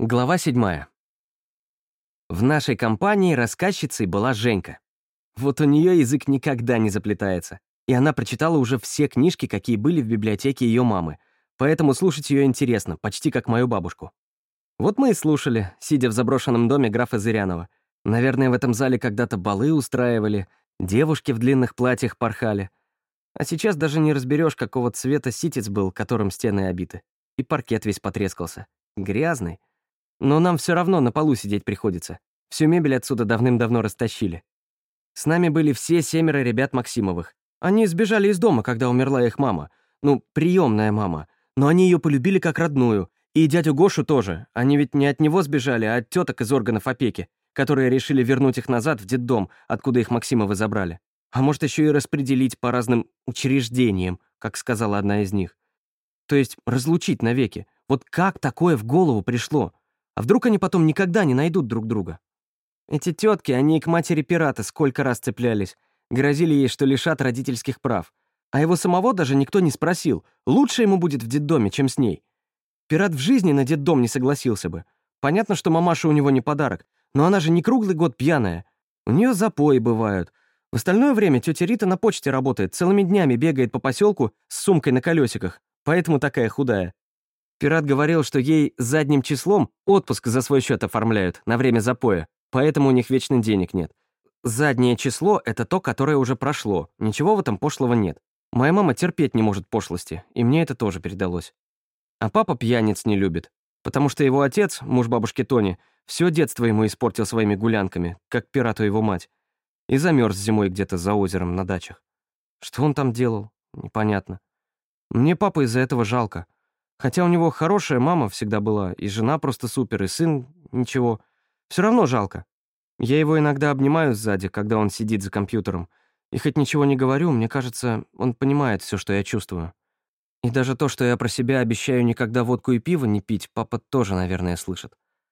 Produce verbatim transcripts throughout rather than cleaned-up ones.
Глава седьмая. В нашей компании рассказчицей была Женька. Вот у нее язык никогда не заплетается, и она прочитала уже все книжки, какие были в библиотеке ее мамы, поэтому слушать ее интересно, почти как мою бабушку. Вот мы и слушали, сидя в заброшенном доме графа Зырянова. Наверное, в этом зале когда-то балы устраивали, девушки в длинных платьях порхали. А сейчас даже не разберешь, какого цвета ситец был, которым стены обиты. И паркет весь потрескался. Грязный. Но нам все равно на полу сидеть приходится. Всю мебель отсюда давным-давно растащили. С нами были все семеро ребят Максимовых. Они сбежали из дома, когда умерла их мама. Ну, приемная мама. Но они ее полюбили как родную. И дядю Гошу тоже. Они ведь не от него сбежали, а от теток из органов опеки, которые решили вернуть их назад в детдом, откуда их Максимовы забрали. А может, еще и распределить по разным учреждениям, как сказала одна из них. То есть разлучить навеки. Вот как такое в голову пришло? А вдруг они потом никогда не найдут друг друга? Эти тетки, они и к матери пирата сколько раз цеплялись. Грозили ей, что лишат родительских прав. А его самого даже никто не спросил. Лучше ему будет в детдоме, чем с ней. Пират в жизни на детдом не согласился бы. Понятно, что мамаша у него не подарок, но она же не круглый год пьяная. У нее запои бывают. В остальное время тетя Рита на почте работает, целыми днями бегает по поселку с сумкой на колесиках, поэтому такая худая. Пират говорил, что ей задним числом отпуск за свой счет оформляют на время запоя, поэтому у них вечно денег нет. Заднее число — это то, которое уже прошло, ничего в этом пошлого нет. Моя мама терпеть не может пошлости, и мне это тоже передалось. А папа пьяниц не любит, потому что его отец, муж бабушки Тони, все детство ему испортил своими гулянками, как пирату его мать, и замерз зимой где-то за озером на дачах. Что он там делал? Непонятно. Мне папу из-за этого жалко. Хотя у него хорошая мама всегда была, и жена просто супер, и сын ничего. Все равно жалко. Я его иногда обнимаю сзади, когда он сидит за компьютером. И хоть ничего не говорю, мне кажется, он понимает все, что я чувствую. И даже то, что я про себя обещаю никогда водку и пиво не пить, папа тоже, наверное, слышит.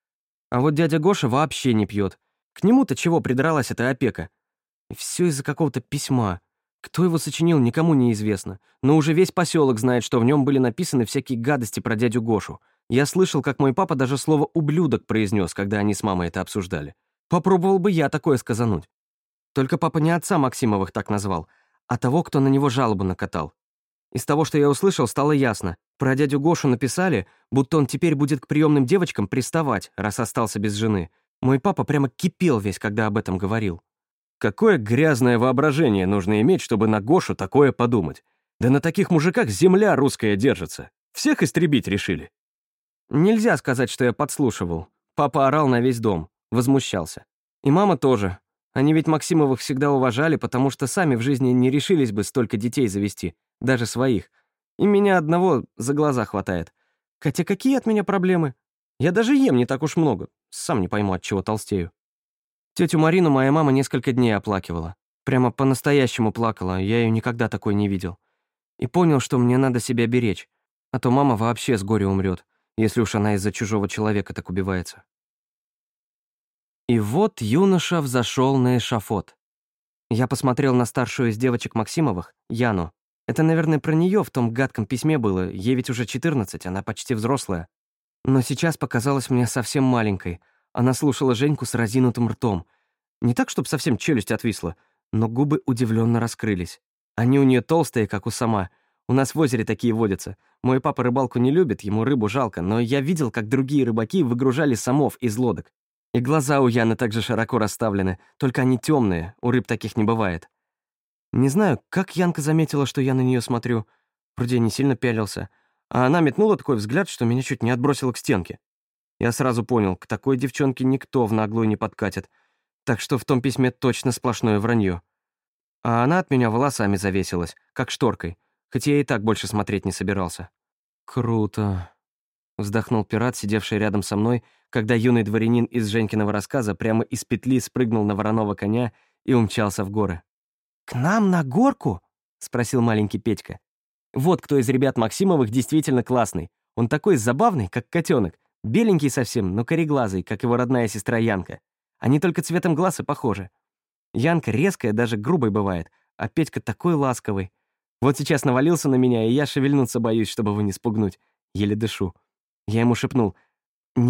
А вот дядя Гоша вообще не пьет. К нему-то чего придралась эта опека? И все из-за какого-то письма. Кто его сочинил, никому не известно. Но уже весь поселок знает, что в нем были написаны всякие гадости про дядю Гошу. Я слышал, как мой папа даже слово «ублюдок» произнес, когда они с мамой это обсуждали. Попробовал бы я такое сказануть. Только папа не отца Максимовых так назвал, а того, кто на него жалобу накатал. Из того, что я услышал, стало ясно. Про дядю Гошу написали, будто он теперь будет к приемным девочкам приставать, раз остался без жены. Мой папа прямо кипел весь, когда об этом говорил. Какое грязное воображение нужно иметь, чтобы на Гошу такое подумать? Да на таких мужиках земля русская держится. Всех истребить решили. Нельзя сказать, что я подслушивал. Папа орал на весь дом, возмущался. И мама тоже. Они ведь Максимовых всегда уважали, потому что сами в жизни не решились бы столько детей завести, даже своих. И меня одного за глаза хватает. Хотя какие от меня проблемы? Я даже ем не так уж много. Сам не пойму, от чего толстею. Тетю Марину моя мама несколько дней оплакивала. Прямо по-настоящему плакала, я ее никогда такой не видел. И понял, что мне надо себя беречь, а то мама вообще с горя умрет, если уж она из-за чужого человека так убивается. И вот юноша взошел на эшафот. Я посмотрел на старшую из девочек Максимовых, Яну. Это, наверное, про нее в том гадком письме было, ей ведь уже четырнадцать, она почти взрослая. Но сейчас показалась мне совсем маленькой. Она слушала Женьку с разинутым ртом. Не так, чтобы совсем челюсть отвисла, но губы удивленно раскрылись. Они у нее толстые, как у сама. У нас в озере такие водятся. Мой папа рыбалку не любит, ему рыбу жалко, но я видел, как другие рыбаки выгружали самов из лодок. И глаза у Яны также широко расставлены, только они темные, у рыб таких не бывает. Не знаю, как Янка заметила, что я на нее смотрю. Вроде не сильно пялился. А она метнула такой взгляд, что меня чуть не отбросило к стенке. Я сразу понял, к такой девчонке никто в наглую не подкатит, так что в том письме точно сплошное вранье. А она от меня волосами завесилась, как шторкой, хотя я и так больше смотреть не собирался. «Круто», — вздохнул пират, сидевший рядом со мной, когда юный дворянин из Женькиного рассказа прямо из петли спрыгнул на вороного коня и умчался в горы. «К нам на горку?» — спросил маленький Петька. Вот кто из ребят Максимовых действительно классный. Он такой забавный, как котенок. Беленький совсем, но кореглазый, как его родная сестра Янка. Они только цветом глаз и похожи. Янка резкая, даже грубой бывает, а Петька такой ласковый. Вот сейчас навалился на меня, и я шевельнуться боюсь, чтобы его не спугнуть. Еле дышу. Я ему шепнул: «Нет,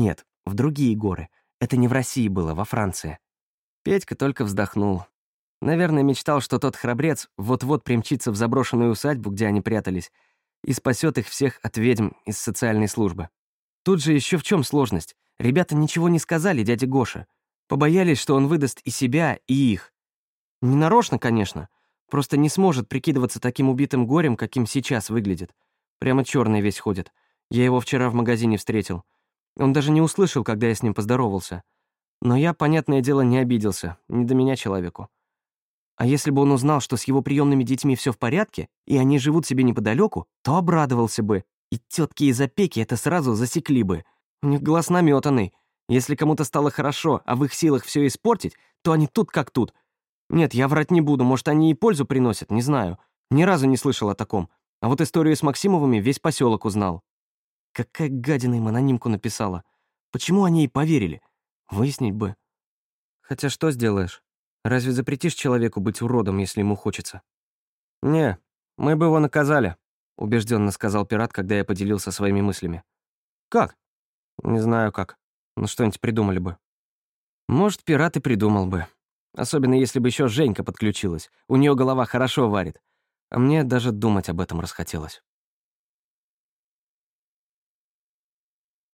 в другие горы. Это не в России было, во Франции. Петька только вздохнул. Наверное, мечтал, что тот храбрец вот-вот примчится в заброшенную усадьбу, где они прятались, и спасет их всех от ведьм из социальной службы. Тут же еще в чем сложность? Ребята ничего не сказали дяде Гоше. Побоялись, что он выдаст и себя, и их. Не нарочно, конечно. Просто не сможет прикидываться таким убитым горем, каким сейчас выглядит. Прямо черный весь ходит. Я его вчера в магазине встретил. Он даже не услышал, когда я с ним поздоровался. Но я, понятное дело, не обиделся. Не до меня человеку. А если бы он узнал, что с его приемными детьми все в порядке, и они живут себе неподалеку, то обрадовался бы. И тетки из опеки это сразу засекли бы. У них глаз наметанный. Если кому-то стало хорошо, а в их силах все испортить, то они тут как тут. Нет, я врать не буду, может, они и пользу приносят, не знаю. Ни разу не слышал о таком. А вот историю с Максимовыми весь поселок узнал. Какая гадина им анонимку написала. Почему они ей поверили? Выяснить бы. Хотя что сделаешь? Разве запретишь человеку быть уродом, если ему хочется? «Не, мы бы его наказали», — убежденно сказал пират, когда я поделился своими мыслями. «Как?» «Не знаю как. Ну что-нибудь придумали бы». Может, пират и придумал бы. Особенно если бы еще Женька подключилась. У нее голова хорошо варит. А мне даже думать об этом расхотелось.